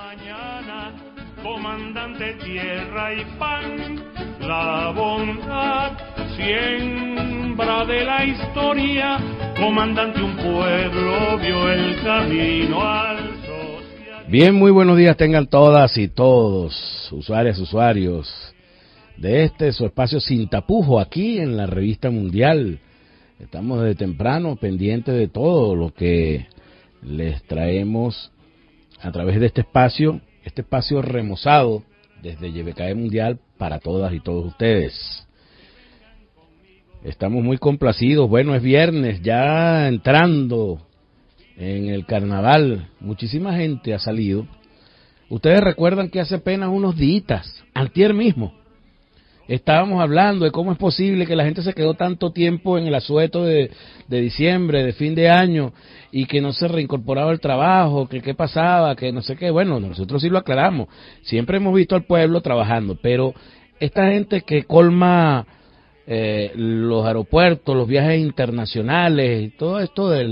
mañana, comandante tierra y pan, la bondad siembra de la historia, comandante un pueblo vio el camino al social. Bien, muy buenos días tengan todas y todos, usuarios de su espacio Sin Tapujos, aquí en la Revista Mundial. Estamos desde temprano pendientes de todo lo que les traemos a través de este espacio remozado desde YBKE Mundial para todas y todos ustedes. Estamos muy complacidos, bueno, es viernes, ya entrando en el carnaval, muchísima gente ha salido. Ustedes recuerdan que hace apenas unos días, antier mismo, estábamos hablando de cómo es posible que la gente se quedó tanto tiempo en el asueto de diciembre, de fin de año, y que no se reincorporaba al trabajo, que qué pasaba, que no sé qué. Bueno, nosotros sí lo aclaramos. Siempre hemos visto al pueblo trabajando, pero esta gente que colma los aeropuertos, los viajes internacionales, y todo esto de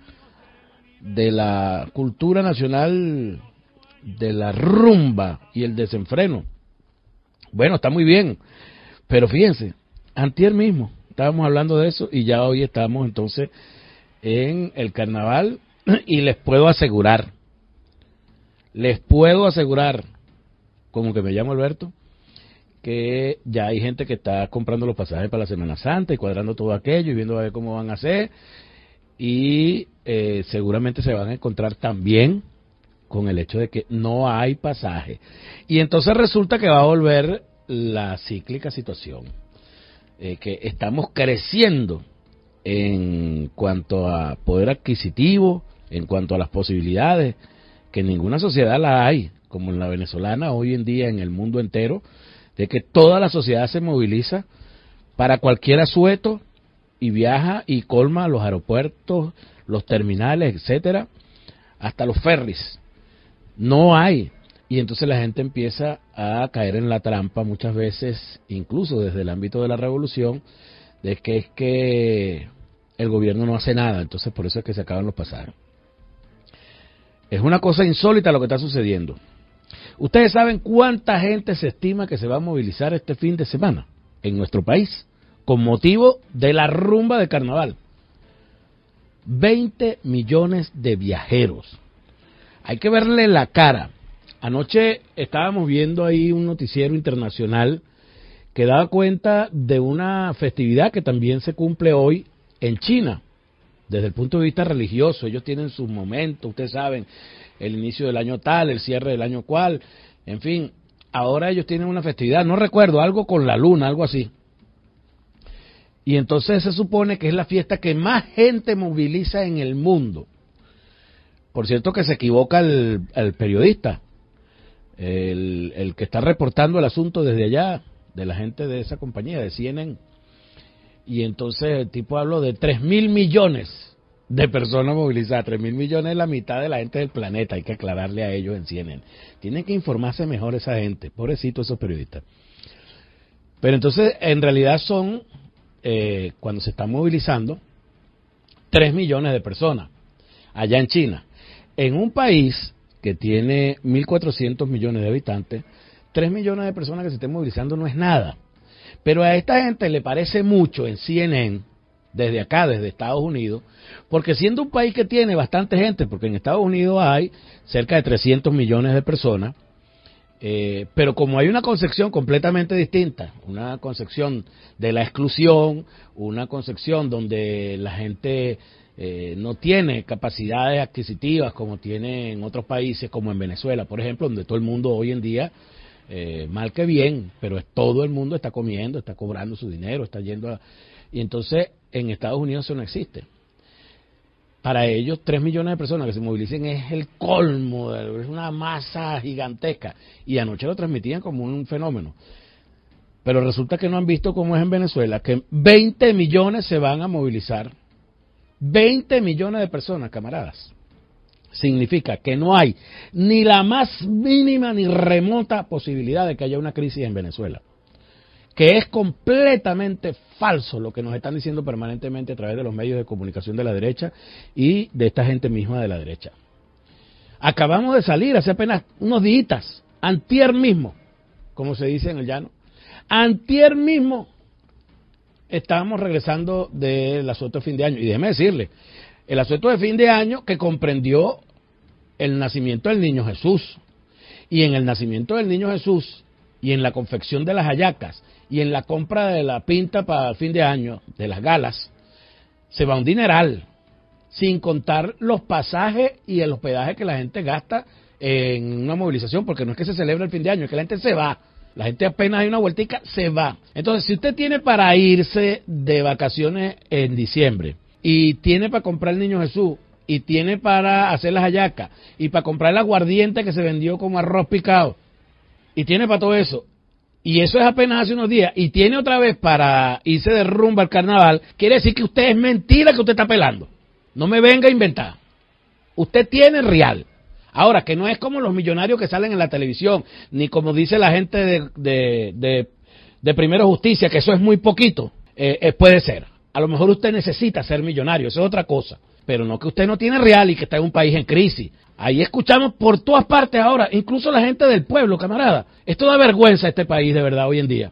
la cultura nacional, de la rumba y el desenfreno. Bueno, está muy bien. Pero fíjense, antier mismo estábamos hablando de eso y ya hoy estamos entonces en el carnaval y les puedo asegurar, como que me llamo Alberto, que ya hay gente que está comprando los pasajes para la Semana Santa y cuadrando todo aquello y viendo a ver cómo van a hacer y seguramente se van a encontrar también con el hecho de que no hay pasaje. Y entonces resulta que va a volver la cíclica situación, que estamos creciendo en cuanto a poder adquisitivo, en cuanto a las posibilidades, que en ninguna sociedad la hay, como en la venezolana hoy en día en el mundo entero, de que toda la sociedad se moviliza para cualquier asueto y viaja y colma los aeropuertos, los terminales, etcétera, hasta los ferries. No hay. Y entonces la gente empieza a caer en la trampa muchas veces, incluso desde el ámbito de la revolución, de que es que el gobierno no hace nada, entonces por eso es que se acaban los pasajes. Es una cosa insólita lo que está sucediendo. ¿Ustedes saben cuánta gente se estima que se va a movilizar este fin de semana en nuestro país con motivo de la rumba de carnaval? 20 millones de viajeros. Hay que verle la cara. Anoche estábamos viendo ahí un noticiero internacional que daba cuenta de una festividad que también se cumple hoy en China, desde el punto de vista religioso. Ellos tienen sus momentos, ustedes saben, el inicio del año tal, el cierre del año cual, en fin, ahora ellos tienen una festividad, no recuerdo, algo con la luna, algo así. Y entonces se supone que es la fiesta que más gente moviliza en el mundo. Por cierto que se equivoca el periodista, el que está reportando el asunto desde allá, de la gente de esa compañía, de CNN, y entonces el tipo habló de 3.000 millones de personas movilizadas. 3.000 millones es la mitad de la gente del planeta, hay que aclararle a ellos en CNN. Tienen que informarse mejor esa gente, pobrecito esos periodistas. Pero entonces, en realidad son, cuando se están movilizando, 3 millones de personas, allá en China. En un país que tiene 1.400 millones de habitantes, 3 millones de personas que se estén movilizando no es nada. Pero a esta gente le parece mucho en CNN, desde acá, desde Estados Unidos, porque siendo un país que tiene bastante gente, porque en Estados Unidos hay cerca de 300 millones de personas, pero como hay una concepción completamente distinta, una concepción de la exclusión, una concepción donde la gente no tiene capacidades adquisitivas como tiene en otros países, como en Venezuela, por ejemplo, donde todo el mundo hoy en día, mal que bien, pero todo el mundo está comiendo, está cobrando su dinero, está yendo a... Y entonces en Estados Unidos eso no existe. Para ellos 3 millones de personas que se movilicen es el colmo, es una masa gigantesca. Y anoche lo transmitían como un fenómeno. Pero resulta que no han visto cómo es en Venezuela, que 20 millones se van a movilizar. 20 millones de personas, camaradas. Significa que no hay ni la más mínima ni remota posibilidad de que haya una crisis en Venezuela. Que es completamente falso lo que nos están diciendo permanentemente a través de los medios de comunicación de la derecha y de esta gente misma de la derecha. Acabamos de salir hace apenas unos días, antier mismo, como se dice en el llano, antier mismo estábamos regresando del asueto de fin de año. Y déjeme decirle, el asueto de fin de año que comprendió el nacimiento del niño Jesús. Y en el nacimiento del niño Jesús, y en la confección de las hallacas, y en la compra de la pinta para el fin de año, de las galas, se va un dineral, sin contar los pasajes y el hospedaje que la gente gasta en una movilización, porque no es que se celebra el fin de año, es que la gente se va. La gente apenas hay una vueltica, se va. Entonces, si usted tiene para irse de vacaciones en diciembre, y tiene para comprar el niño Jesús, y tiene para hacer las hallacas, y para comprar el aguardiente que se vendió como arroz picado, y tiene para todo eso, y eso es apenas hace unos días, y tiene otra vez para irse de rumba al carnaval, quiere decir que usted es mentira que usted está pelando. No me venga a inventar. Usted tiene real. Ahora, que no es como los millonarios que salen en la televisión, ni como dice la gente de Primero Justicia, que eso es muy poquito. Puede ser. A lo mejor usted necesita ser millonario, eso es otra cosa. Pero no que usted no tiene real y que está en un país en crisis. Ahí escuchamos por todas partes ahora, incluso la gente del pueblo, camarada. Esto da vergüenza a este país, de verdad, hoy en día.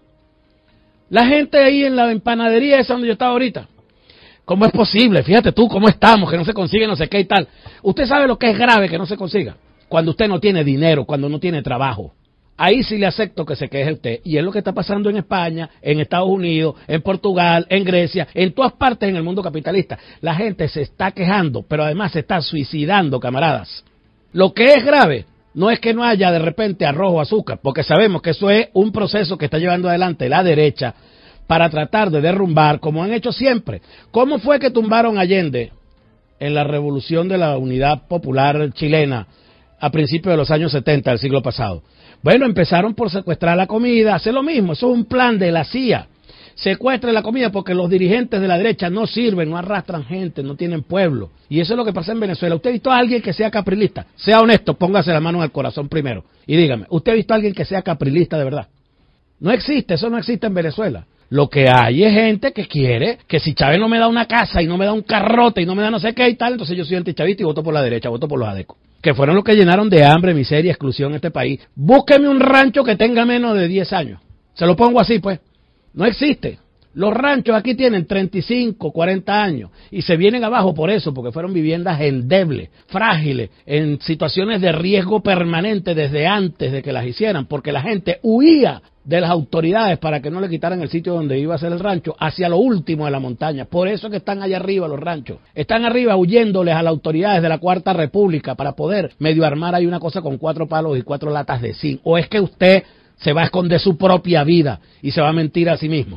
La gente ahí en la empanadería esa donde yo estaba ahorita. ¿Cómo es posible? Fíjate tú cómo estamos, que no se consigue no sé qué y tal. Usted sabe lo que es grave que no se consiga. Cuando usted no tiene dinero, cuando no tiene trabajo. Ahí sí le acepto que se queje usted. Y es lo que está pasando en España, en Estados Unidos, en Portugal, en Grecia, en todas partes en el mundo capitalista. La gente se está quejando, pero además se está suicidando, camaradas. Lo que es grave no es que no haya de repente arroz o azúcar, porque sabemos que eso es un proceso que está llevando adelante la derecha para tratar de derrumbar, como han hecho siempre. ¿Cómo fue que tumbaron a Allende en la revolución de la Unidad Popular chilena a principios de los años 70 del siglo pasado? Bueno, empezaron por secuestrar la comida, hacer lo mismo, eso es un plan de la CIA. Secuestren la comida porque los dirigentes de la derecha no sirven, no arrastran gente, no tienen pueblo. Y eso es lo que pasa en Venezuela. ¿Usted ha visto a alguien que sea caprilista? Sea honesto, póngase la mano en el corazón primero y dígame, ¿usted ha visto a alguien que sea caprilista de verdad? No existe, eso no existe en Venezuela. Lo que hay es gente que quiere que si Chávez no me da una casa y no me da un carrote y no me da no sé qué y tal, entonces yo soy antichavista y voto por la derecha, voto por los adecos. Que fueron los que llenaron de hambre, miseria, exclusión este país. Búsqueme un rancho que tenga menos de 10 años. Se lo pongo así, pues. No existe. Los ranchos aquí tienen 35, 40 años y se vienen abajo por eso, porque fueron viviendas endebles, frágiles, en situaciones de riesgo permanente desde antes de que las hicieran, porque la gente huía de las autoridades para que no le quitaran el sitio donde iba a ser el rancho hacia lo último de la montaña. Por eso es que están allá arriba los ranchos. Están arriba huyéndoles a las autoridades de la Cuarta República para poder medio armar ahí una cosa con 4 palos y 4 latas de zinc. ¿O es que usted se va a esconder su propia vida y se va a mentir a sí mismo?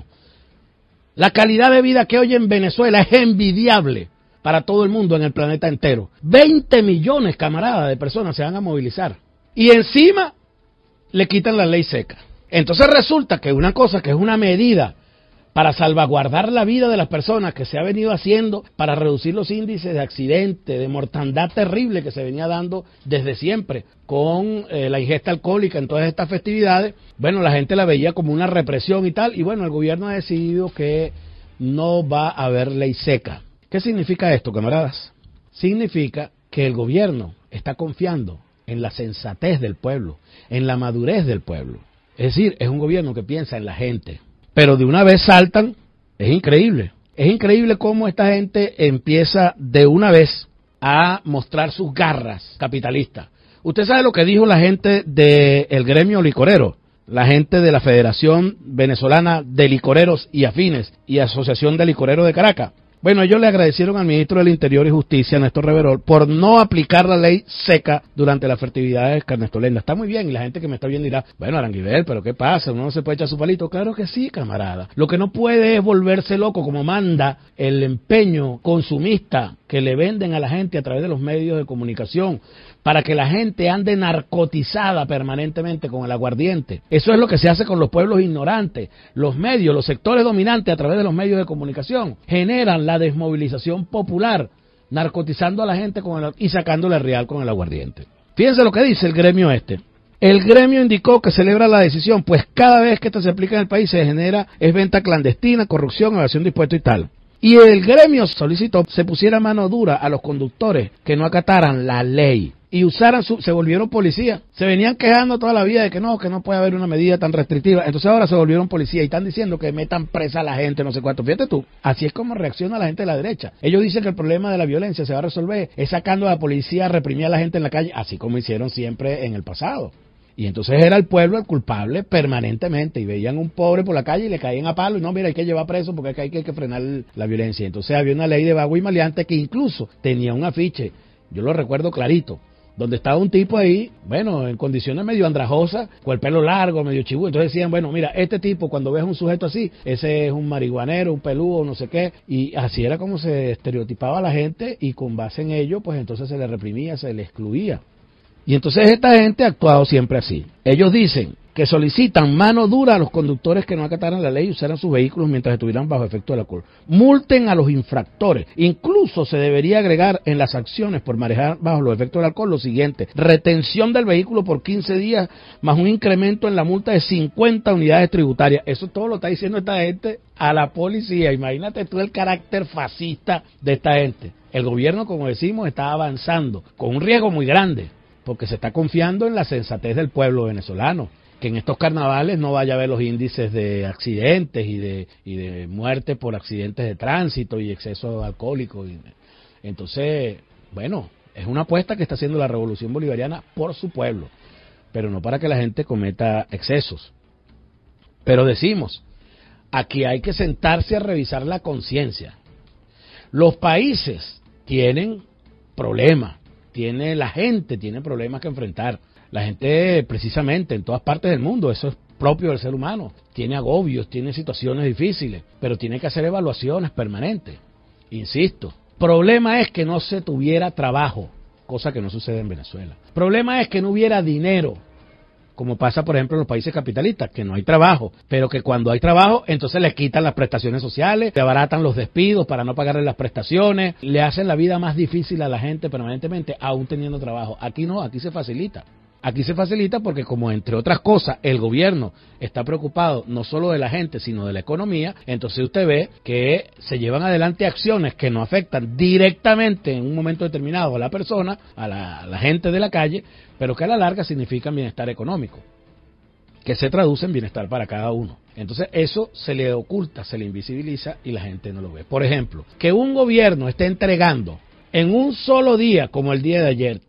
La calidad de vida que hoy en Venezuela es envidiable para todo el mundo en el planeta entero. 20 millones, camaradas, de personas se van a movilizar. Y encima le quitan la ley seca. Entonces resulta que una cosa que es una medida para salvaguardar la vida de las personas que se ha venido haciendo para reducir los índices de accidentes, de mortandad terrible que se venía dando desde siempre con la ingesta alcohólica en todas estas festividades, bueno, la gente la veía como una represión y tal, y bueno, el gobierno ha decidido que no va a haber ley seca. ¿Qué significa esto, camaradas? Significa que el gobierno está confiando en la sensatez del pueblo, en la madurez del pueblo. Es decir, es un gobierno que piensa en la gente. Pero de una vez saltan, es increíble cómo esta gente empieza de una vez a mostrar sus garras capitalistas. Usted sabe lo que dijo la gente del gremio licorero, la gente de la Federación Venezolana de Licoreros y Afines y Asociación de Licoreros de Caracas. Bueno, ellos le agradecieron al ministro del Interior y Justicia, Néstor Reverol, por no aplicar la ley seca durante las festividades carnestolendas. Está muy bien, y la gente que me está viendo dirá, bueno, Aranguibel, ¿pero qué pasa? ¿Uno no se puede echar su palito? Claro que sí, camarada. Lo que no puede es volverse loco, como manda el empeño consumista que le venden a la gente a través de los medios de comunicación, para que la gente ande narcotizada permanentemente con el aguardiente. Eso es lo que se hace con los pueblos ignorantes. Los medios, los sectores dominantes a través de los medios de comunicación generan la desmovilización popular, narcotizando a la gente y sacándole real con el aguardiente. Fíjense lo que dice el gremio este. El gremio indicó que celebra la decisión, pues cada vez que esto se aplica en el país se genera es venta clandestina, corrupción, evasión de impuestos y tal. Y el gremio solicitó se pusiera mano dura a los conductores que no acataran la ley. y se volvieron policías. Se venían quejando toda la vida de que no puede haber una medida tan restrictiva. Entonces ahora se volvieron policías y están diciendo que metan presa a la gente, no sé cuánto. Fíjate tú, así es como reacciona la gente de la derecha. Ellos dicen que el problema de la violencia se va a resolver es sacando a la policía a reprimir a la gente en la calle, así como hicieron siempre en el pasado. Y entonces era el pueblo el culpable permanentemente, y veían un pobre por la calle y le caían a palo, y no, mira, hay que llevar preso porque hay que frenar la violencia. Entonces había una ley de vago y maleante que incluso tenía un afiche, yo lo recuerdo clarito, donde estaba un tipo ahí, bueno, en condiciones medio andrajosas, con el pelo largo, medio chibú. Entonces decían, bueno, mira, este tipo, cuando ves un sujeto así, ese es un marihuanero, un peludo, no sé qué, y así era como se estereotipaba a la gente, y con base en ello, pues entonces se le reprimía, se le excluía. Y entonces esta gente ha actuado siempre así. Ellos dicen que solicitan mano dura a los conductores que no acataran la ley y usaran sus vehículos mientras estuvieran bajo efecto del alcohol. Multen a los infractores. Incluso se debería agregar en las acciones por manejar bajo los efectos del alcohol lo siguiente: retención del vehículo por 15 días más un incremento en la multa de 50 unidades tributarias. Eso todo lo está diciendo esta gente a la policía. Imagínate tú el carácter fascista de esta gente. El gobierno, como decimos, está avanzando con un riesgo muy grande, porque se está confiando en la sensatez del pueblo venezolano, que en estos carnavales no vaya a haber los índices de accidentes y de muerte por accidentes de tránsito y exceso alcohólico. Entonces, bueno, es una apuesta que está haciendo la Revolución Bolivariana por su pueblo, pero no para que la gente cometa excesos. Pero decimos, aquí hay que sentarse a revisar la conciencia. Los países tienen problemas. La gente tiene problemas que enfrentar. La gente, precisamente, en todas partes del mundo, eso es propio del ser humano. Tiene agobios, tiene situaciones difíciles, pero tiene que hacer evaluaciones permanentes. Insisto, problema es que no se tuviera trabajo, cosa que no sucede en Venezuela. Problema es que no hubiera dinero, como pasa, por ejemplo, en los países capitalistas, que no hay trabajo, pero que cuando hay trabajo, entonces les quitan las prestaciones sociales, le abaratan los despidos para no pagarle las prestaciones, le hacen la vida más difícil a la gente permanentemente, aún teniendo trabajo. Aquí no, aquí se facilita. Aquí se facilita porque, como entre otras cosas, el gobierno está preocupado no solo de la gente, sino de la economía, entonces usted ve que se llevan adelante acciones que no afectan directamente en un momento determinado a la persona, a la gente de la calle, pero que a la larga significan bienestar económico, que se traduce en bienestar para cada uno. Entonces eso se le oculta, se le invisibiliza y la gente no lo ve. Por ejemplo, que un gobierno esté entregando en un solo día, como el día de ayer,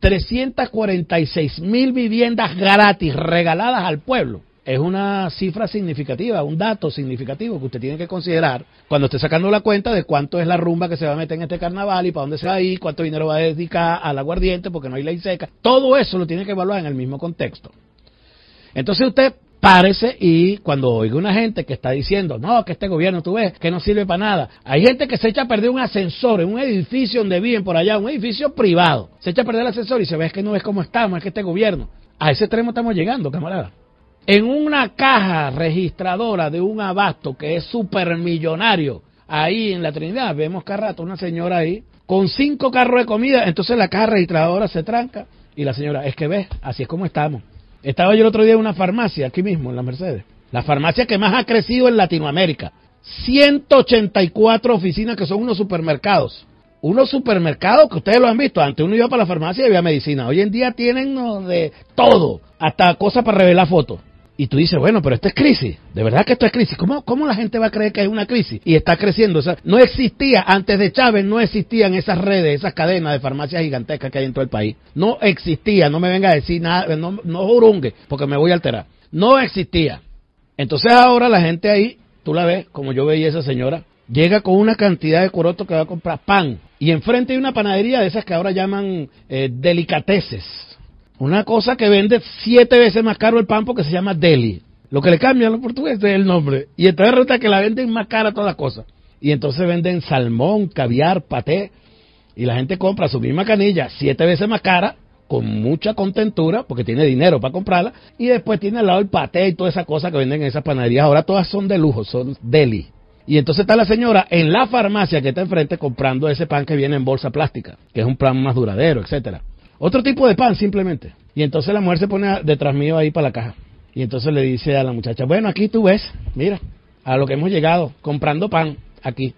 346,000 viviendas gratis regaladas al pueblo, es una cifra significativa, un dato significativo que usted tiene que considerar cuando esté sacando la cuenta de cuánto es la rumba que se va a meter en este carnaval y para dónde se va a ir, cuánto dinero va a dedicar al aguardiente porque no hay ley seca. Todo eso lo tiene que evaluar en el mismo contexto. Entonces usted párese y cuando oiga una gente que está diciendo, no, que este gobierno, tú ves, que no sirve para nada. Hay gente que se echa a perder un ascensor en un edificio donde viven por allá, un edificio privado. Se echa a perder el ascensor y se ve que no es como estamos, es que este gobierno. A ese extremo estamos llegando, camarada. En una caja registradora de un abasto que es supermillonario, ahí en la Trinidad, vemos cada rato una señora ahí con 5 carros de comida, entonces la caja registradora se tranca y la señora, es que ves, así es como estamos. Estaba yo el otro día en una farmacia, aquí mismo, en la Mercedes. La farmacia que más ha crecido en Latinoamérica. 184 oficinas que son unos supermercados. Unos supermercados que ustedes lo han visto. Antes uno iba para la farmacia y había medicina. Hoy en día tienen de todo, hasta cosas para revelar fotos. Y tú dices, bueno, pero esto es crisis. De verdad que esto es crisis. ¿Cómo la gente va a creer que es una crisis? Y está creciendo. O sea, no existía, antes de Chávez, no existían esas redes, esas cadenas de farmacias gigantescas que hay en todo el país. No existía. No me venga a decir nada, no jurungue, porque me voy a alterar. No existía. Entonces ahora la gente ahí, tú la ves, como yo veía a esa señora, llega con una cantidad de corotos que va a comprar pan. Y enfrente hay una panadería de esas que ahora llaman delicateces. Una cosa que vende 7 veces más caro el pan porque se llama deli. Lo que le cambian los portugueses es el nombre. Y entonces resulta que la venden más cara todas las cosas. Y entonces venden salmón, caviar, paté. Y la gente compra su misma canilla 7 veces más cara, con mucha contentura, porque tiene dinero para comprarla. Y después tiene al lado el paté y toda esa cosa que venden en esas panaderías. Ahora todas son de lujo, son deli. Y entonces está la señora en la farmacia que está enfrente comprando ese pan que viene en bolsa plástica, que es un pan más duradero, etcétera. Otro tipo de pan, simplemente. Y entonces la mujer se pone detrás mío ahí para la caja. Y entonces le dice a la muchacha, bueno, aquí tú ves, mira, a lo que hemos llegado, comprando pan aquí.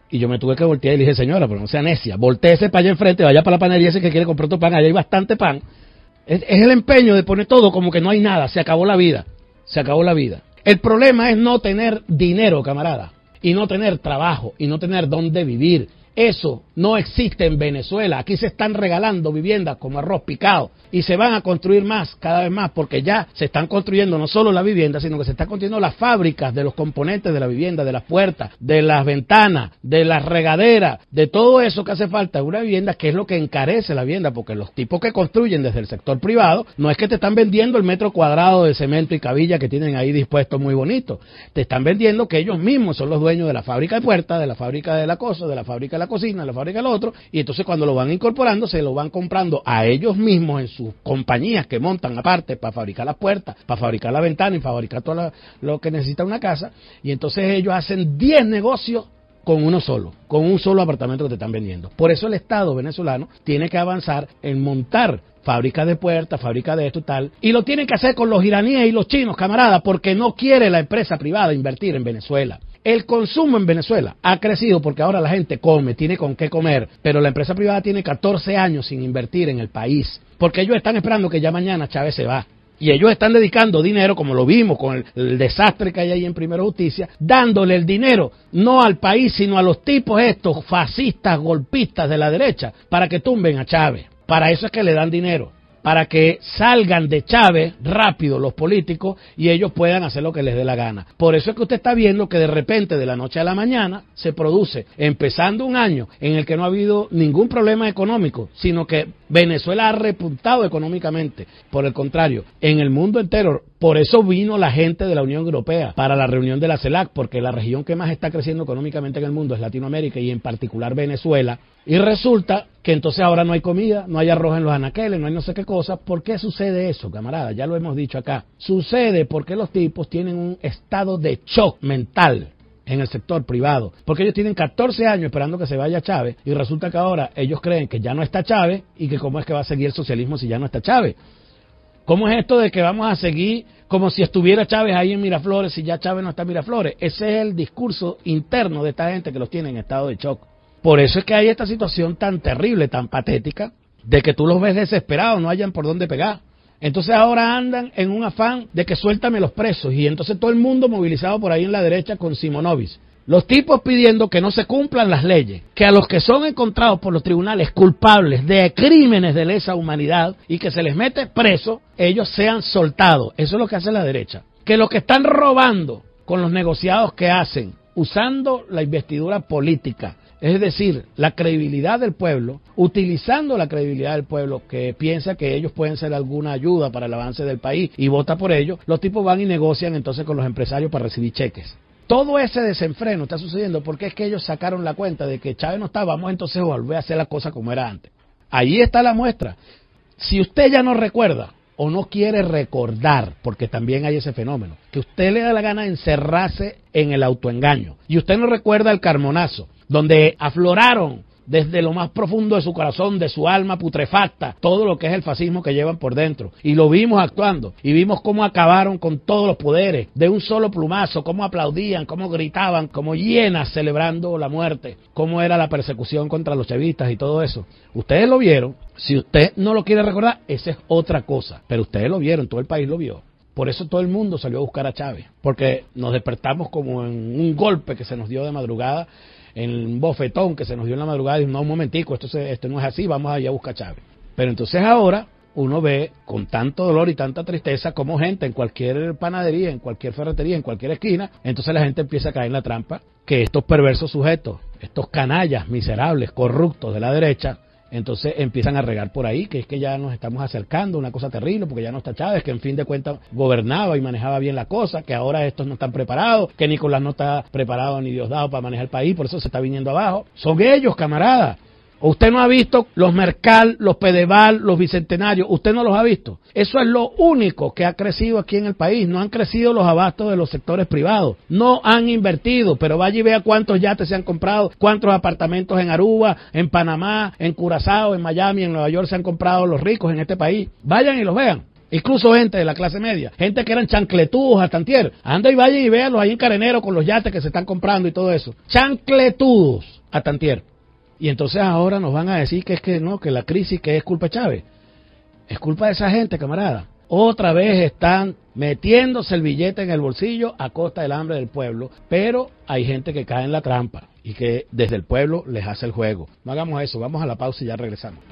Y yo me tuve que voltear y le dije, señora, pero no sea necia, voltéese para allá enfrente, vaya para la panadería ese que quiere comprar otro pan, allá hay bastante pan. Es el empeño de poner todo como que no hay nada, se acabó la vida, se acabó la vida. El problema es no tener dinero, camarada, y no tener trabajo, y no tener dónde vivir. Eso no existe en Venezuela. Aquí se están regalando viviendas como arroz picado y se van a construir más, cada vez más, porque ya se están construyendo no solo la vivienda, sino que se están construyendo las fábricas de los componentes de la vivienda, de las puertas, de las ventanas, de las regaderas, de todo eso que hace falta. Una vivienda que es lo que encarece la vivienda, porque los tipos que construyen desde el sector privado no es que te están vendiendo el metro cuadrado de cemento y cabilla que tienen ahí dispuesto muy bonito. Te están vendiendo que ellos mismos son los dueños de la fábrica de puertas, de la fábrica de la cosa, de la fábrica de la cocina, de la fábrica del otro, y entonces cuando lo van incorporando se lo van comprando a ellos mismos en sus compañías que montan aparte para fabricar las puertas, para fabricar la ventana y fabricar todo lo que necesita una casa, y entonces ellos hacen 10 negocios con uno solo, con un solo apartamento que te están vendiendo. Por eso el Estado venezolano tiene que avanzar en montar fábricas de puertas, fábricas de esto y tal, y lo tienen que hacer con los iraníes y los chinos, camarada, porque no quiere la empresa privada invertir en Venezuela. El consumo en Venezuela ha crecido porque ahora la gente come, tiene con qué comer, pero la empresa privada tiene 14 años sin invertir en el país, porque ellos están esperando que ya mañana Chávez se va. Y ellos están dedicando dinero, como lo vimos con el desastre que hay ahí en Primera Justicia, dándole el dinero no al país, sino a los tipos estos fascistas, golpistas de la derecha, para que tumben a Chávez. Para eso es que le dan dinero, para que salgan de Chávez rápido los políticos y ellos puedan hacer lo que les dé la gana. Por eso es que usted está viendo que de repente, de la noche a la mañana, se produce, empezando un año en el que no ha habido ningún problema económico, sino que Venezuela ha repuntado económicamente. Por el contrario, en el mundo entero, por eso vino la gente de la Unión Europea para la reunión de la CELAC, porque la región que más está creciendo económicamente en el mundo es Latinoamérica y en particular Venezuela. Y resulta que entonces ahora no hay comida, no hay arroz en los anaqueles, no hay no sé qué cosa. ¿Por qué sucede eso, camarada? Ya lo hemos dicho acá. Sucede porque los tipos tienen un estado de shock mental en el sector privado, porque ellos tienen 14 años esperando que se vaya Chávez y resulta que ahora ellos creen que ya no está Chávez y que cómo es que va a seguir el socialismo si ya no está Chávez. ¿Cómo es esto de que vamos a seguir como si estuviera Chávez ahí en Miraflores si ya Chávez no está en Miraflores? Ese es el discurso interno de esta gente que los tiene en estado de shock. Por eso es que hay esta situación tan terrible, tan patética, de que tú los ves desesperados, no hayan por dónde pegar. Entonces ahora andan en un afán de que suéltame los presos y entonces todo el mundo movilizado por ahí en la derecha con Simonovic. Los tipos pidiendo que no se cumplan las leyes, que a los que son encontrados por los tribunales culpables de crímenes de lesa humanidad y que se les mete preso, ellos sean soltados. Eso es lo que hace la derecha. Que los que están robando con los negociados que hacen, usando la investidura política, es decir, la credibilidad del pueblo, utilizando la credibilidad del pueblo que piensa que ellos pueden ser alguna ayuda para el avance del país y vota por ellos, los tipos van y negocian entonces con los empresarios para recibir cheques. Todo ese desenfreno está sucediendo porque es que ellos sacaron la cuenta de que Chávez no está, vamos entonces a volver a hacer la cosa como era antes. Ahí está la muestra. Si usted ya no recuerda o no quiere recordar, porque también hay ese fenómeno, que usted le da la gana de encerrarse en el autoengaño y usted no recuerda el Carmonazo, donde afloraron desde lo más profundo de su corazón, de su alma putrefacta, todo lo que es el fascismo que llevan por dentro. Y lo vimos actuando, y vimos cómo acabaron con todos los poderes, de un solo plumazo, cómo aplaudían, cómo gritaban, como hienas celebrando la muerte, cómo era la persecución contra los chavistas y todo eso. Ustedes lo vieron, si usted no lo quiere recordar, esa es otra cosa, pero ustedes lo vieron, todo el país lo vio. Por eso todo el mundo salió a buscar a Chávez, porque nos despertamos como en un golpe que se nos dio de madrugada, en un bofetón que se nos dio en la madrugada y no, un momentico, esto no es así, vamos allá a buscar a Chávez. Pero entonces ahora uno ve con tanto dolor y tanta tristeza como gente en cualquier panadería, en cualquier ferretería, en cualquier esquina, entonces la gente empieza a caer en la trampa que estos perversos sujetos, estos canallas miserables, corruptos de la derecha, entonces empiezan a regar por ahí, que es que ya nos estamos acercando a una cosa terrible, porque ya no está Chávez, que en fin de cuentas gobernaba y manejaba bien la cosa, que ahora estos no están preparados, que Nicolás no está preparado ni Diosdado para manejar el país, por eso se está viniendo abajo. Son ellos, camarada. Usted no ha visto los Mercal, los Pedeval, los Bicentenarios, usted no los ha visto. Eso es lo único que ha crecido aquí en el país. No han crecido los abastos de los sectores privados, no han invertido, pero vaya y vea cuántos yates se han comprado, cuántos apartamentos en Aruba, en Panamá, en Curazao, en Miami, en Nueva York se han comprado los ricos en este país. Vayan y los vean. Incluso gente de la clase media, gente que eran chancletudos hasta antier. Anda y vaya y véanlos ahí en Carenero con los yates que se están comprando y todo eso. Chancletudos. a tantier. Y entonces ahora nos van a decir que es que no, que la crisis que es culpa de Chávez. Es culpa de esa gente, camarada. Otra vez están metiéndose el billete en el bolsillo a costa del hambre del pueblo, pero hay gente que cae en la trampa y que desde el pueblo les hace el juego. No hagamos eso, vamos a la pausa y ya regresamos.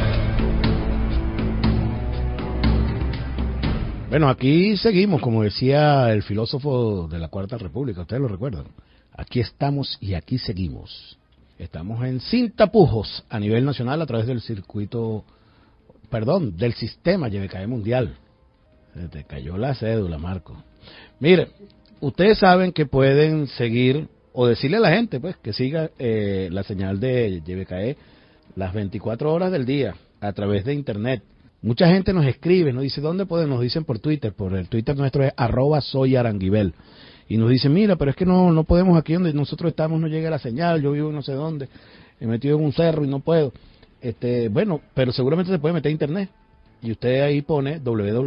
Bueno, aquí seguimos, como decía el filósofo de la Cuarta República, ustedes lo recuerdan. Aquí estamos y aquí seguimos. Estamos en Sin Tapujos a nivel nacional a través del del sistema YBKE mundial. Se te cayó la cédula, Marco. Mire, ustedes saben que pueden seguir o decirle a la gente pues que siga la señal de YBKE las 24 horas del día a través de internet. Mucha gente nos escribe, nos dice, ¿dónde pueden? Nos dicen por Twitter, por el Twitter nuestro es @soyaranguibel. Y nos dicen, mira, pero es que no podemos aquí donde nosotros estamos, no llega la señal, yo vivo no sé dónde, he metido en un cerro y no puedo. Bueno, pero seguramente se puede meter a internet. Y usted ahí pone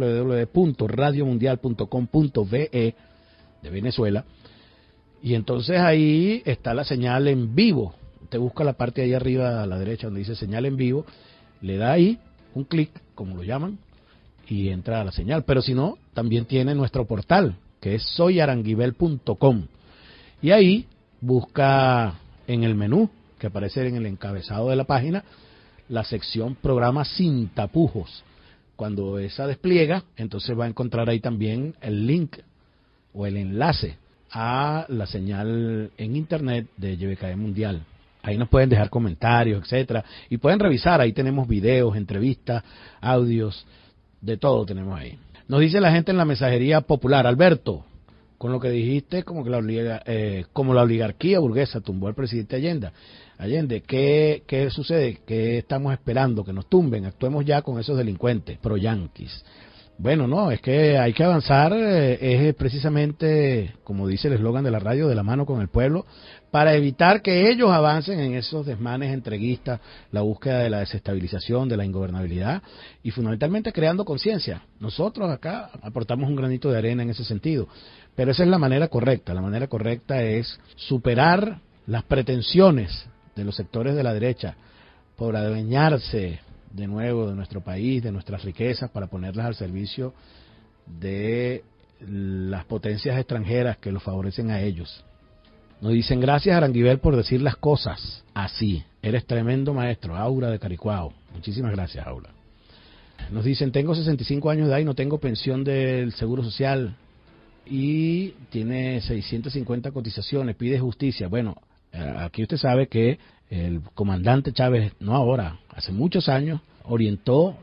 www.radiomundial.com.be de Venezuela. Y entonces ahí está la señal en vivo. Usted busca la parte ahí arriba a la derecha donde dice señal en vivo, le da ahí un clic, como lo llaman, y entra a la señal. Pero si no, también tiene nuestro portal, que es soyaranguibel.com. Y ahí busca en el menú, que aparece en el encabezado de la página, la sección programa Sin Tapujos. Cuando esa despliega, entonces va a encontrar ahí también el link o el enlace a la señal en internet de YBKE Mundial. Ahí nos pueden dejar comentarios, etcétera, y pueden revisar, ahí tenemos videos, entrevistas, audios, de todo tenemos ahí. Nos dice la gente en la mensajería popular, Alberto, con lo que dijiste, como la oligarquía burguesa tumbó al presidente Allende, ¿qué sucede? ¿Qué estamos esperando? Que nos tumben, actuemos ya con esos delincuentes pro-yanquis. Bueno, no, es que hay que avanzar, es precisamente, como dice el eslogan de la radio, de la mano con el pueblo, para evitar que ellos avancen en esos desmanes entreguistas, la búsqueda de la desestabilización, de la ingobernabilidad, y fundamentalmente creando conciencia. Nosotros acá aportamos un granito de arena en ese sentido, pero esa es la manera correcta. La manera correcta es superar las pretensiones de los sectores de la derecha por adueñarse de nuevo de nuestro país, de nuestras riquezas, para ponerlas al servicio de las potencias extranjeras que los favorecen a ellos. Nos dicen, gracias Aranguibel por decir las cosas así, eres tremendo maestro, Aura de Caricuao. Muchísimas gracias, Aura. Nos dicen, tengo 65 años de edad y no tengo pensión del Seguro Social y tiene 650 cotizaciones, pide justicia. Bueno, aquí usted sabe que el comandante Chávez, no ahora, hace muchos años, orientó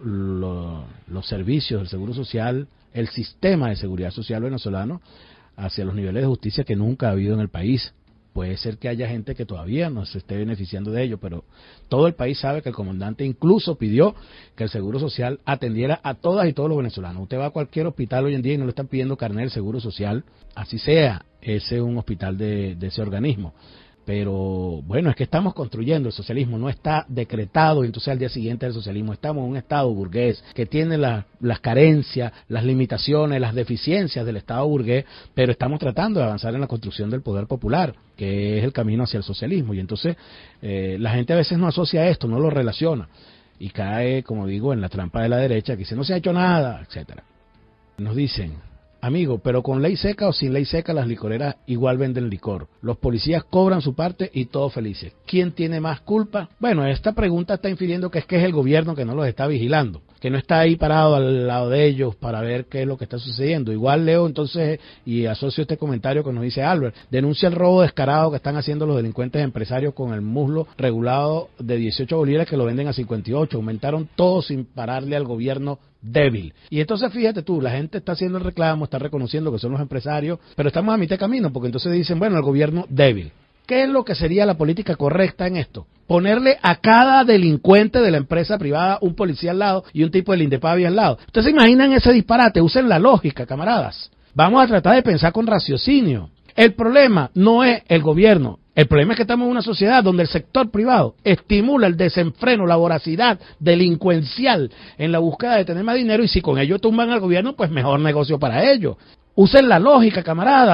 los servicios del Seguro Social, el sistema de seguridad social venezolano, hacia los niveles de justicia que nunca ha habido en el país. Puede ser que haya gente que todavía no se esté beneficiando de ello, pero todo el país sabe que el comandante incluso pidió que el Seguro Social atendiera a todas y todos los venezolanos. Usted va a cualquier hospital hoy en día y no le están pidiendo carnet del Seguro Social, así sea ese un hospital de ese organismo. Pero bueno, es que estamos construyendo el socialismo, no está decretado y entonces al día siguiente del socialismo. Estamos en un Estado burgués que tiene las carencias, las limitaciones, las deficiencias del Estado burgués, pero estamos tratando de avanzar en la construcción del poder popular, que es el camino hacia el socialismo. Y entonces la gente a veces no asocia esto, no lo relaciona y cae, como digo, en la trampa de la derecha que dice no se ha hecho nada, etcétera. Nos dicen, amigo, pero con ley seca o sin ley seca las licoreras igual venden licor. Los policías cobran su parte y todos felices. ¿Quién tiene más culpa? Bueno, esta pregunta está infiriendo que es el gobierno que no los está vigilando, que no está ahí parado al lado de ellos para ver qué es lo que está sucediendo. Igual leo entonces y asocio este comentario que nos dice Albert. Denuncia el robo descarado que están haciendo los delincuentes empresarios con el muslo regulado de 18 bolívares que lo venden a 58. Aumentaron todo sin pararle al gobierno débil. Y entonces fíjate tú, la gente está haciendo el reclamo, está reconociendo que son los empresarios, pero estamos a mitad de camino, porque entonces dicen, bueno, el gobierno débil. ¿Qué es lo que sería la política correcta en esto? Ponerle a cada delincuente de la empresa privada un policía al lado y un tipo del Indepavi al lado. ¿Ustedes se imaginan ese disparate? Usen la lógica, camaradas. Vamos a tratar de pensar con raciocinio. El problema no es el gobierno. El problema es que estamos en una sociedad donde el sector privado estimula el desenfreno, la voracidad delincuencial en la búsqueda de tener más dinero, y si con ello tumban al gobierno, pues mejor negocio para ellos. Usen la lógica, camarada.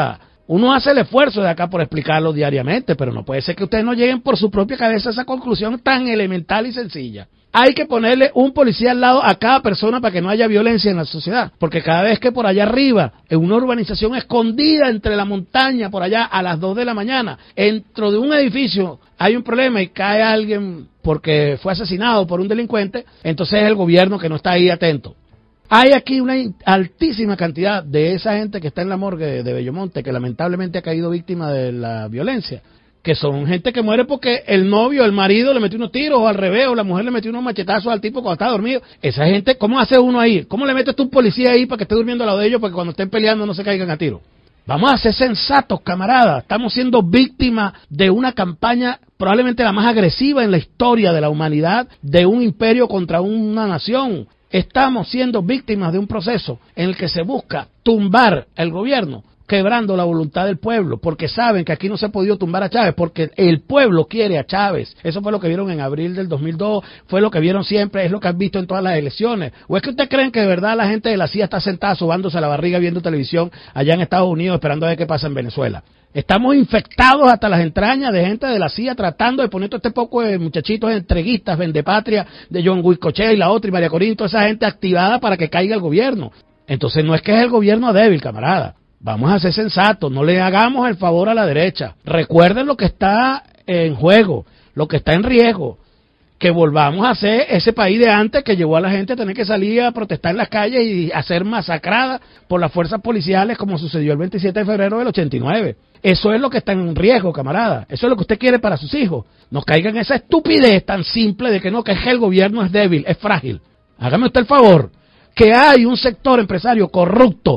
Uno hace el esfuerzo de acá por explicarlo diariamente, pero no puede ser que ustedes no lleguen por su propia cabeza a esa conclusión tan elemental y sencilla. Hay que ponerle un policía al lado a cada persona para que no haya violencia en la sociedad, porque cada vez que por allá arriba, en una urbanización escondida entre la montaña, por allá a las 2 de la mañana, dentro de un edificio hay un problema y cae alguien porque fue asesinado por un delincuente, entonces es el gobierno que no está ahí atento. Hay aquí una altísima cantidad de esa gente que está en la morgue de Bellomonte, que lamentablemente ha caído víctima de la violencia, que son gente que muere porque el novio, el marido le metió unos tiros, o al revés, o la mujer le metió unos machetazos al tipo cuando está dormido. Esa gente, ¿cómo hace uno ahí? ¿Cómo le metes tú un policía ahí para que esté durmiendo al lado de ellos, para que cuando estén peleando no se caigan a tiro? Vamos a ser sensatos, camaradas. Estamos siendo víctimas de una campaña probablemente la más agresiva en la historia de la humanidad, de un imperio contra una nación. Estamos siendo víctimas de un proceso en el que se busca tumbar el gobierno, quebrando la voluntad del pueblo, porque saben que aquí no se ha podido tumbar a Chávez, porque el pueblo quiere a Chávez. Eso fue lo que vieron en abril del 2002, fue lo que vieron siempre, es lo que han visto en todas las elecciones. ¿O es que ustedes creen que de verdad la gente de la CIA está sentada sobándose la barriga viendo televisión allá en Estados Unidos esperando a ver qué pasa en Venezuela? Estamos infectados hasta las entrañas de gente de la CIA tratando de poner todo este poco de muchachitos entreguistas, vendepatria, de John Huicochea y la otra, y María Corín, toda esa gente activada para que caiga el gobierno. Entonces no es que es el gobierno débil, camarada. Vamos a ser sensatos, no le hagamos el favor a la derecha. Recuerden lo que está en juego, lo que está en riesgo. Que volvamos a ser ese país de antes que llevó a la gente a tener que salir a protestar en las calles y a ser masacrada por las fuerzas policiales como sucedió el 27 de febrero del 89. Eso es lo que está en riesgo, camarada. Eso es lo que usted quiere para sus hijos. No caigan en esa estupidez tan simple de que no, que es que el gobierno es débil, es frágil. Hágame usted el favor, que hay un sector empresario corrupto,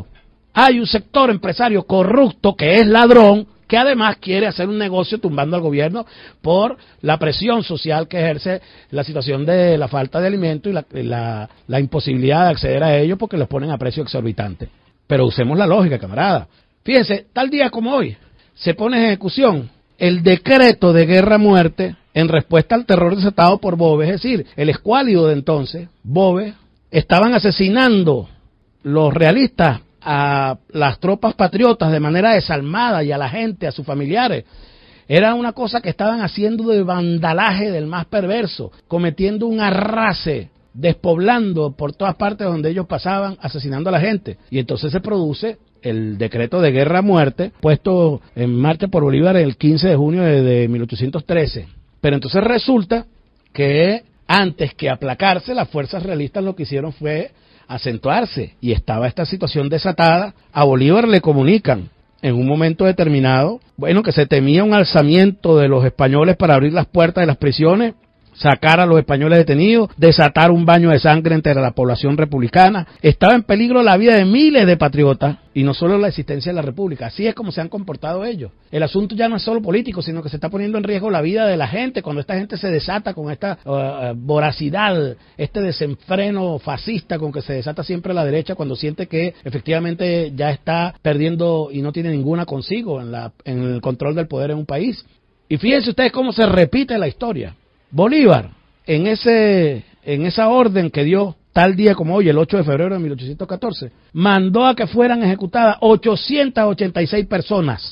que es ladrón, que además quiere hacer un negocio tumbando al gobierno por la presión social que ejerce la situación de la falta de alimento y la imposibilidad de acceder a ellos porque los ponen a precio exorbitante. Pero usemos la lógica, camarada. Fíjense, tal día como hoy se pone en ejecución el decreto de guerra-muerte en respuesta al terror desatado por Boves, es decir, el escuálido de entonces, Boves, estaban asesinando los realistas a las tropas patriotas de manera desalmada y a la gente, a sus familiares. Era una cosa que estaban haciendo de vandalaje del más perverso, cometiendo un arrase, despoblando por todas partes donde ellos pasaban, asesinando a la gente. Y entonces se produce el decreto de guerra-muerte puesto en marcha por Bolívar el 15 de junio de 1813. Pero entonces resulta que antes que aplacarse, las fuerzas realistas lo que hicieron fue acentuarse, y estaba esta situación desatada. A Bolívar le comunican en un momento determinado, bueno, que se temía un alzamiento de los españoles para abrir las puertas de las prisiones, sacar a los españoles detenidos, desatar un baño de sangre entre la población republicana. Estaba en peligro la vida de miles de patriotas y no solo la existencia de la república. Así es como se han comportado ellos. El asunto ya no es solo político, sino que se está poniendo en riesgo la vida de la gente cuando esta gente se desata con esta voracidad, este desenfreno fascista con que se desata siempre la derecha cuando siente que efectivamente ya está perdiendo y no tiene ninguna consigo en el control del poder en un país. Y fíjense ustedes cómo se repite la historia. Bolívar, en esa orden que dio tal día como hoy, el 8 de febrero de 1814, mandó a que fueran ejecutadas 886 personas,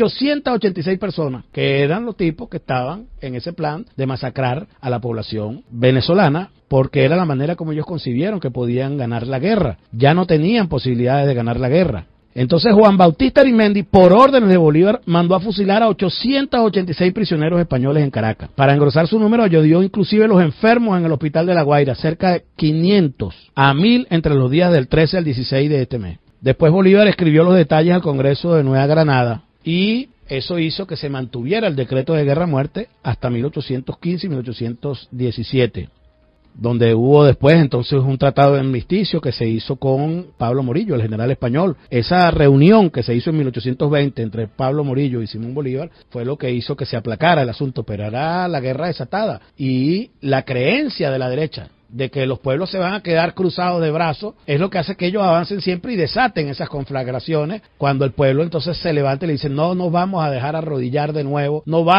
que eran los tipos que estaban en ese plan de masacrar a la población venezolana, porque era la manera como ellos concibieron que podían ganar la guerra. Ya no tenían posibilidades de ganar la guerra. Entonces Juan Bautista Arimendi, por órdenes de Bolívar, mandó a fusilar a 886 prisioneros españoles en Caracas. Para engrosar su número, ayudó inclusive los enfermos en el hospital de La Guaira, cerca de 500 a 1000 entre los días del 13 al 16 de este mes. Después Bolívar escribió los detalles al Congreso de Nueva Granada y eso hizo que se mantuviera el decreto de guerra-muerte hasta 1815 y 1817. Donde hubo después entonces un tratado de armisticio que se hizo con Pablo Morillo, el general español. Esa reunión que se hizo en 1820 entre Pablo Morillo y Simón Bolívar fue lo que hizo que se aplacara el asunto, pero era la guerra desatada y la creencia de la derecha de que los pueblos se van a quedar cruzados de brazos es lo que hace que ellos avancen siempre y desaten esas conflagraciones cuando el pueblo entonces se levanta y le dice no nos vamos a dejar arrodillar de nuevo, no vamos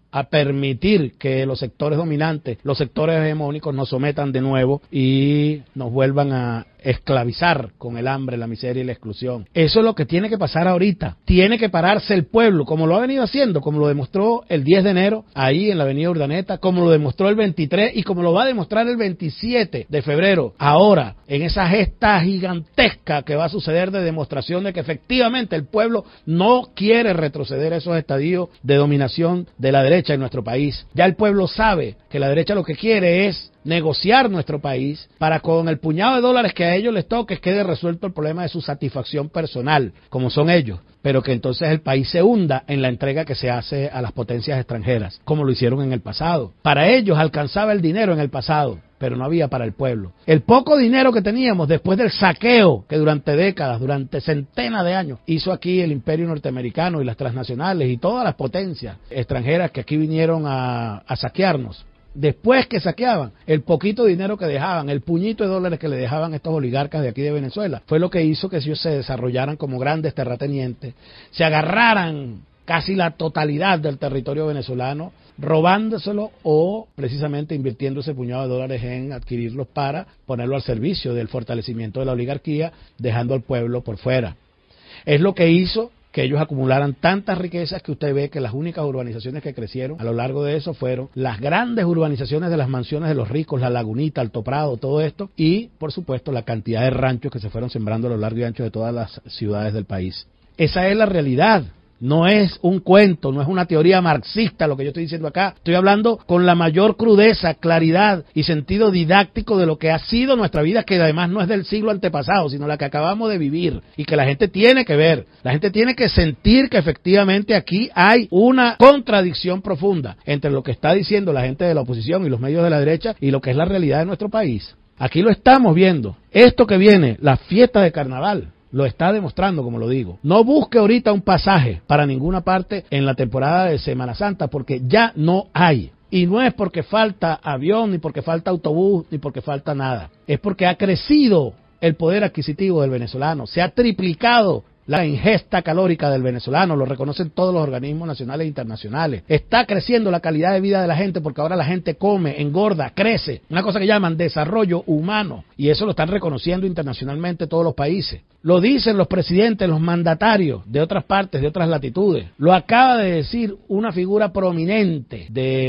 a permitir que los sectores dominantes, los sectores hegemónicos nos sometan de nuevo y nos vuelvan a esclavizar con el hambre, la miseria y la exclusión. Eso es lo que tiene que pasar ahorita. Tiene que pararse el pueblo, como lo ha venido haciendo, como lo demostró el 10 de enero, ahí en la avenida Urdaneta, como lo demostró el 23 y como lo va a demostrar el 27 de febrero. Ahora, en esa gesta gigantesca que va a suceder de demostración de que efectivamente el pueblo no quiere retroceder a esos estadios de dominación de la derecha en nuestro país. Ya el pueblo sabe que la derecha lo que quiere es negociar nuestro país para con el puñado de dólares que a ellos les toque quede resuelto el problema de su satisfacción personal, como son ellos, pero que entonces el país se hunda en la entrega que se hace a las potencias extranjeras, como lo hicieron en el pasado. Para ellos alcanzaba el dinero en el pasado, pero no había para el pueblo. El poco dinero que teníamos después del saqueo que durante décadas, durante centenas de años, hizo aquí el imperio norteamericano y las transnacionales y todas las potencias extranjeras que aquí vinieron a saquearnos. Después que saqueaban, el poquito dinero que dejaban, el puñito de dólares que le dejaban estos oligarcas de aquí de Venezuela, fue lo que hizo que ellos se desarrollaran como grandes terratenientes, se agarraran casi la totalidad del territorio venezolano, robándoselo o precisamente invirtiendo ese puñado de dólares en adquirirlos para ponerlo al servicio del fortalecimiento de la oligarquía, dejando al pueblo por fuera. Es lo que hizo que ellos acumularan tantas riquezas que usted ve que las únicas urbanizaciones que crecieron a lo largo de eso fueron las grandes urbanizaciones de las mansiones de los ricos, la Lagunita, Alto Prado, todo esto, y por supuesto la cantidad de ranchos que se fueron sembrando a lo largo y ancho de todas las ciudades del país. Esa es la realidad. No es un cuento, no es una teoría marxista lo que yo estoy diciendo acá. Estoy hablando con la mayor crudeza, claridad y sentido didáctico de lo que ha sido nuestra vida, que además no es del siglo antepasado, sino la que acabamos de vivir y que la gente tiene que ver. La gente tiene que sentir que efectivamente aquí hay una contradicción profunda entre lo que está diciendo la gente de la oposición y los medios de la derecha y lo que es la realidad de nuestro país. Aquí lo estamos viendo. Esto que viene, la fiesta de carnaval, lo está demostrando, como lo digo. No busque ahorita un pasaje para ninguna parte en la temporada de Semana Santa, porque ya no hay. Y no es porque falta avión, ni porque falta autobús, ni porque falta nada. Es porque ha crecido el poder adquisitivo del venezolano. Se ha triplicado la ingesta calórica del venezolano, lo reconocen todos los organismos nacionales e internacionales. Está creciendo la calidad de vida de la gente porque ahora la gente come, engorda, crece. Una cosa que llaman desarrollo humano. Y eso lo están reconociendo internacionalmente todos los países. Lo dicen los presidentes, los mandatarios de otras partes, de otras latitudes. Lo acaba de decir una figura prominente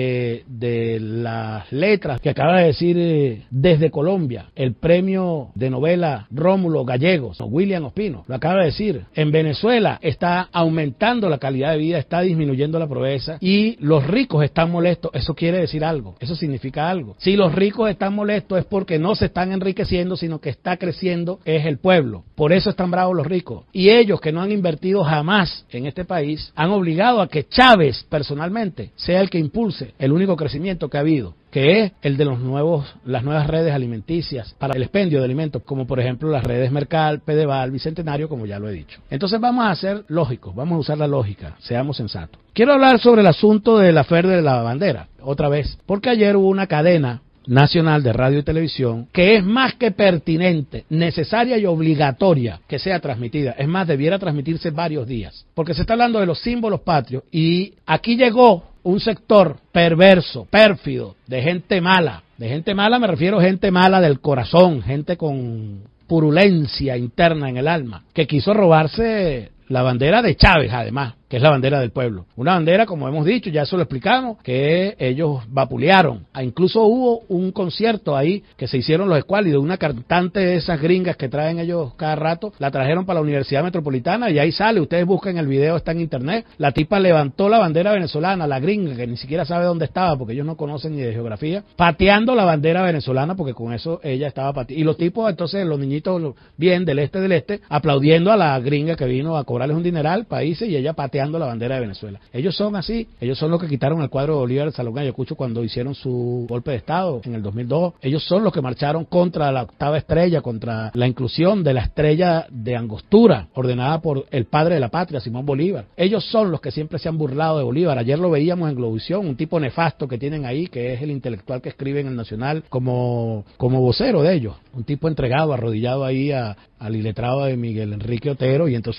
de las letras que acaba de decir desde Colombia, el premio de novela Rómulo Gallegos, William Ospino, lo acaba de decir. En Venezuela está aumentando la calidad de vida, está disminuyendo la pobreza y los ricos están molestos. Eso quiere decir algo, eso significa algo. Si los ricos están molestos es porque no se están enriqueciendo, sino que está creciendo es el pueblo. Por eso están bravos los ricos. Y ellos, que no han invertido jamás en este país, han obligado a que Chávez personalmente sea el que impulse el único crecimiento que ha habido, que es el de las nuevas redes alimenticias para el expendio de alimentos, como por ejemplo las redes Mercal, Pedeval, Bicentenario, como ya lo he dicho. Entonces vamos a ser lógicos, vamos a usar la lógica, seamos sensatos. Quiero hablar sobre el asunto de la Feria de la Bandera, otra vez, porque ayer hubo una cadena nacional de radio y televisión que es más que pertinente, necesaria y obligatoria que sea transmitida. Es más, debiera transmitirse varios días, porque se está hablando de los símbolos patrios y aquí llegó un sector perverso, pérfido, de gente mala. De gente mala me refiero a gente mala del corazón, gente con purulencia interna en el alma, que quiso robarse la bandera de Chávez, además, que es la bandera del pueblo. Una bandera, como hemos dicho, ya eso lo explicamos, que ellos vapulearon. Incluso hubo un concierto ahí que se hicieron los escuálidos, una cantante de esas gringas que traen ellos cada rato, la trajeron para la Universidad Metropolitana y ahí sale, ustedes busquen el video, está en internet. La tipa levantó la bandera venezolana, la gringa, que ni siquiera sabe dónde estaba, porque ellos no conocen ni de geografía, pateando la bandera venezolana, porque con eso ella estaba pateando. Y los tipos, entonces, los niñitos bien del este, aplaudiendo a la gringa que vino a cobrarles un dineral, países, y ella pateando la bandera de Venezuela. Ellos son así, ellos son los que quitaron el cuadro de Bolívar del Salón Ayacucho cuando hicieron su golpe de Estado en el 2002. Ellos son los que marcharon contra la octava estrella, contra la inclusión de la estrella de Angostura, ordenada por el padre de la patria, Simón Bolívar. Ellos son los que siempre se han burlado de Bolívar. Ayer lo veíamos en Globovisión, un tipo nefasto que tienen ahí, que es el intelectual que escribe en el Nacional como vocero de ellos. Un tipo entregado, arrodillado ahí al iletrado de Miguel Enrique Otero, y entonces lo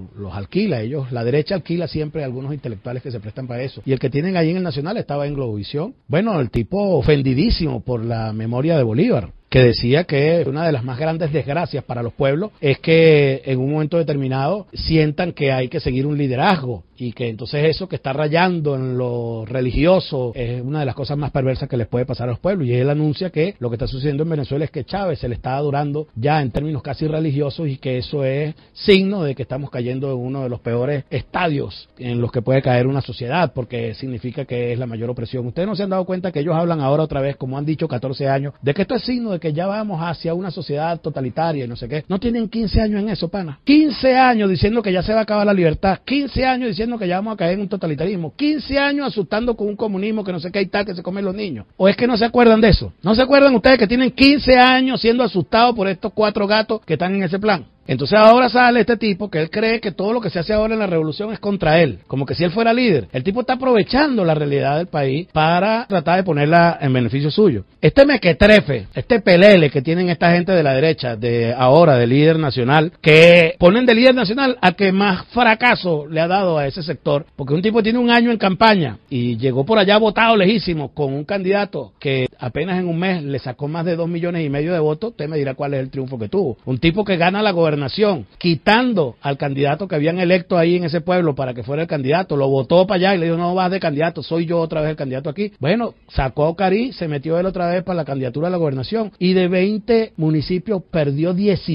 los alquila. La derecha alquila siempre a algunos intelectuales que se prestan para eso. Y el que tienen ahí en el Nacional estaba en Globovisión. Bueno, el tipo ofendidísimo por la memoria de Bolívar, que decía que una de las más grandes desgracias para los pueblos es que en un momento determinado sientan que hay que seguir un liderazgo y que entonces eso que está rayando en lo religioso es una de las cosas más perversas que les puede pasar a los pueblos. Y él anuncia que lo que está sucediendo en Venezuela es que Chávez se le está adorando ya en términos casi religiosos y que eso es signo de que estamos cayendo en uno de los peores estadios en los que puede caer una sociedad, porque significa que es la mayor opresión. Ustedes no se han dado cuenta que ellos hablan ahora otra vez, como han dicho 14 años, de que esto es signo de que ya vamos hacia una sociedad totalitaria y no sé qué. No tienen 15 años en eso, pana. 15 años diciendo que ya se va a acabar la libertad. 15 años diciendo que ya vamos a caer en un totalitarismo. 15 años asustando con un comunismo que no sé qué y tal, que se comen los niños. ¿O es que no se acuerdan de eso? ¿No se acuerdan ustedes que tienen 15 años siendo asustados por estos 4 gatos que están en ese plan? Entonces ahora sale este tipo que él cree que todo lo que se hace ahora en la revolución es contra él, como que si él fuera líder. El tipo está aprovechando la realidad del país para tratar de ponerla en beneficio suyo. Este mequetrefe, este pelele que tienen esta gente de la derecha, de ahora, de líder nacional, que ponen de líder nacional a que más fracaso le ha dado a ese sector, porque un tipo tiene un año en campaña y llegó por allá votado lejísimo con un candidato que apenas en un mes le sacó más de 2,5 millones de votos. Usted me dirá cuál es el triunfo que tuvo. Un tipo que gana la gobernación, quitando al candidato que habían electo ahí en ese pueblo para que fuera el candidato, lo votó para allá y le dijo: no vas de candidato, soy yo otra vez el candidato aquí. Bueno, sacó a Ocarí, se metió él otra vez para la candidatura a la gobernación y de 20 municipios perdió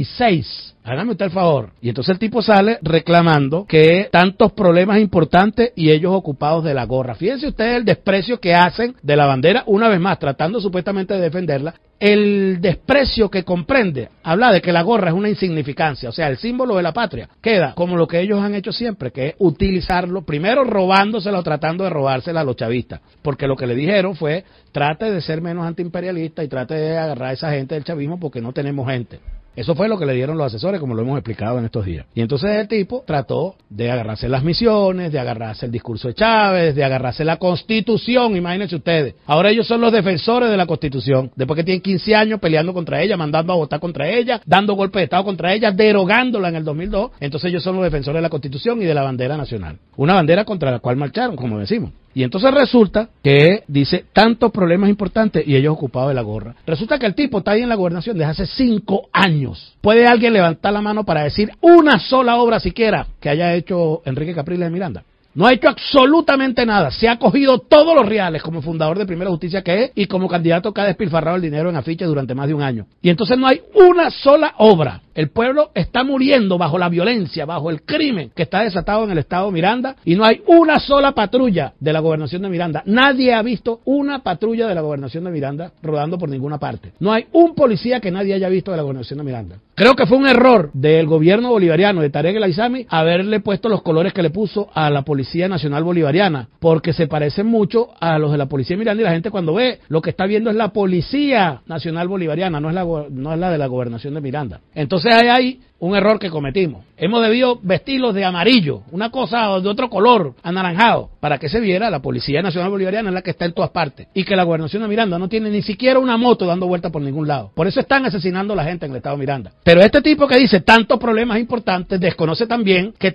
16. Hágame usted el favor. Y entonces el tipo sale reclamando que tantos problemas importantes y ellos ocupados de la gorra. Fíjense ustedes el desprecio que hacen de la bandera, una vez más, tratando supuestamente de defenderla. El desprecio que comprende, habla de que la gorra es una insignificancia, o sea, el símbolo de la patria, queda como lo que ellos han hecho siempre, que es utilizarlo, primero robándosela o tratando de robársela a los chavistas, porque lo que le dijeron fue: trate de ser menos antiimperialista y trate de agarrar a esa gente del chavismo porque no tenemos gente. Eso fue lo que le dieron los asesores, como lo hemos explicado en estos días. Y entonces el tipo trató de agarrarse las misiones, de agarrarse el discurso de Chávez, de agarrarse la Constitución, imagínense ustedes. Ahora ellos son los defensores de la Constitución, después que tienen 15 años peleando contra ella, mandando a votar contra ella, dando golpes de Estado contra ella, derogándola en el 2002. Entonces ellos son los defensores de la Constitución y de la bandera nacional. Una bandera contra la cual marcharon, como decimos. Y entonces resulta que dice tantos problemas importantes y ellos ocupados de la gorra. Resulta que el tipo está ahí en la gobernación desde hace 5 años. ¿Puede alguien levantar la mano para decir una sola obra siquiera que haya hecho Enrique Capriles de Miranda? No ha hecho absolutamente nada. Se ha cogido todos los reales como fundador de Primera Justicia que es y como candidato que ha despilfarrado el dinero en afiches durante más de un año. Y entonces no hay una sola obra. El pueblo está muriendo bajo la violencia, bajo el crimen que está desatado en el estado de Miranda y no hay una sola patrulla de la gobernación de Miranda. Nadie ha visto una patrulla de la gobernación de Miranda rodando por ninguna parte. No hay un policía que nadie haya visto de la gobernación de Miranda. Creo que fue un error del gobierno bolivariano de Tarek El Aizami haberle puesto los colores que le puso a la Policía Nacional Bolivariana, porque se parecen mucho a los de la Policía de Miranda y la gente cuando ve lo que está viendo es la Policía Nacional Bolivariana, no es la de la gobernación de Miranda. Entonces hay ahí un error que cometimos. Hemos debido vestirlos de amarillo, una cosa de otro color, anaranjado, para que se viera la Policía Nacional Bolivariana es la que está en todas partes y que la gobernación de Miranda no tiene ni siquiera una moto dando vueltas por ningún lado. Por eso están asesinando a la gente en el estado de Miranda. Pero este tipo que dice tantos problemas importantes desconoce también que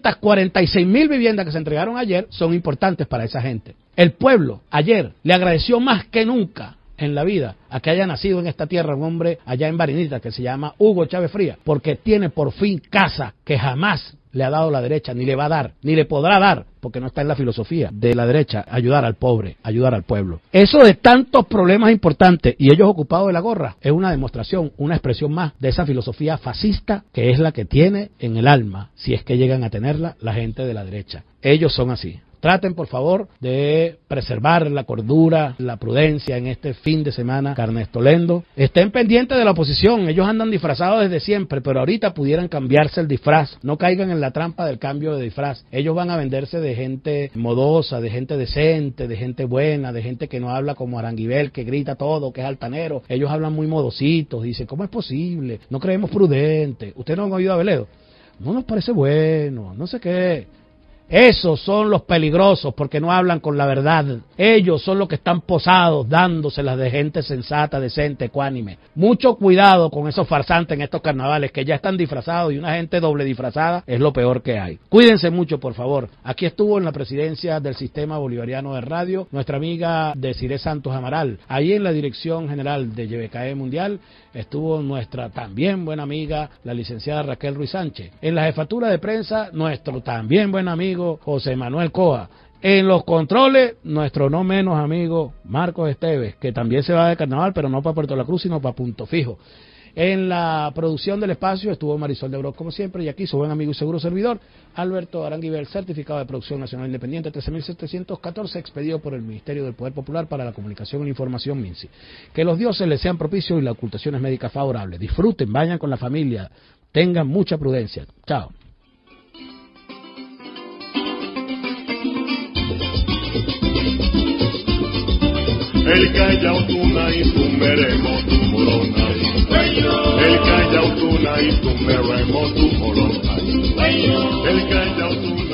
346,000 viviendas que se entregaron ayer son importantes para esa gente. El pueblo ayer le agradeció más que nunca en la vida a que haya nacido en esta tierra un hombre allá en Barinita que se llama Hugo Chávez Frías, porque tiene por fin casa que jamás le ha dado la derecha, ni le va a dar, ni le podrá dar, porque no está en la filosofía de la derecha, ayudar al pobre, ayudar al pueblo. Eso de tantos problemas importantes y ellos ocupados de la gorra es una demostración, una expresión más de esa filosofía fascista que es la que tiene en el alma, si es que llegan a tenerla, la gente de la derecha. Ellos son así. Traten, por favor, de preservar la cordura, la prudencia en este fin de semana carnestolendo. Estén pendientes de la oposición. Ellos andan disfrazados desde siempre, pero ahorita pudieran cambiarse el disfraz. No caigan en la trampa del cambio de disfraz. Ellos van a venderse de gente modosa, de gente decente, de gente buena, de gente que no habla como Aranguibel, que grita todo, que es altanero. Ellos hablan muy modositos. Dicen, ¿cómo es posible? No creemos prudente. ¿Ustedes no han oído a Veledo? No nos parece bueno, no sé qué. Esos son los peligrosos porque no hablan con la verdad. Ellos son los que están posados, dándoselas de gente sensata, decente, ecuánime. Mucho cuidado con esos farsantes en estos carnavales que ya están disfrazados y una gente doble disfrazada es lo peor que hay. Cuídense mucho, por favor. Aquí estuvo en la presidencia del Sistema Bolivariano de Radio nuestra amiga Desiree Santos Amaral. Ahí en la dirección general de YBKE Mundial estuvo nuestra también buena amiga, la licenciada Raquel Ruiz Sánchez. En la jefatura de prensa, nuestro también buen amigo José Manuel Coa. En los controles, nuestro no menos amigo Marcos Esteves, que también se va de carnaval, pero no para Puerto La Cruz, sino para Punto Fijo. En la producción del espacio estuvo Marisol de Bros, como siempre, y aquí su buen amigo y seguro servidor, Alberto Aranguibel, certificado de producción nacional independiente 13.714, expedido por el Ministerio del Poder Popular para la Comunicación y la Información, MINSI. Que los dioses les sean propicios y las ocultaciones médicas favorables. Disfruten, vayan con la familia, tengan mucha prudencia. Chao. El Callao tuna y tu meremo tu molona. El Callao tuna y tu meremo tu molona. El Callao tuna.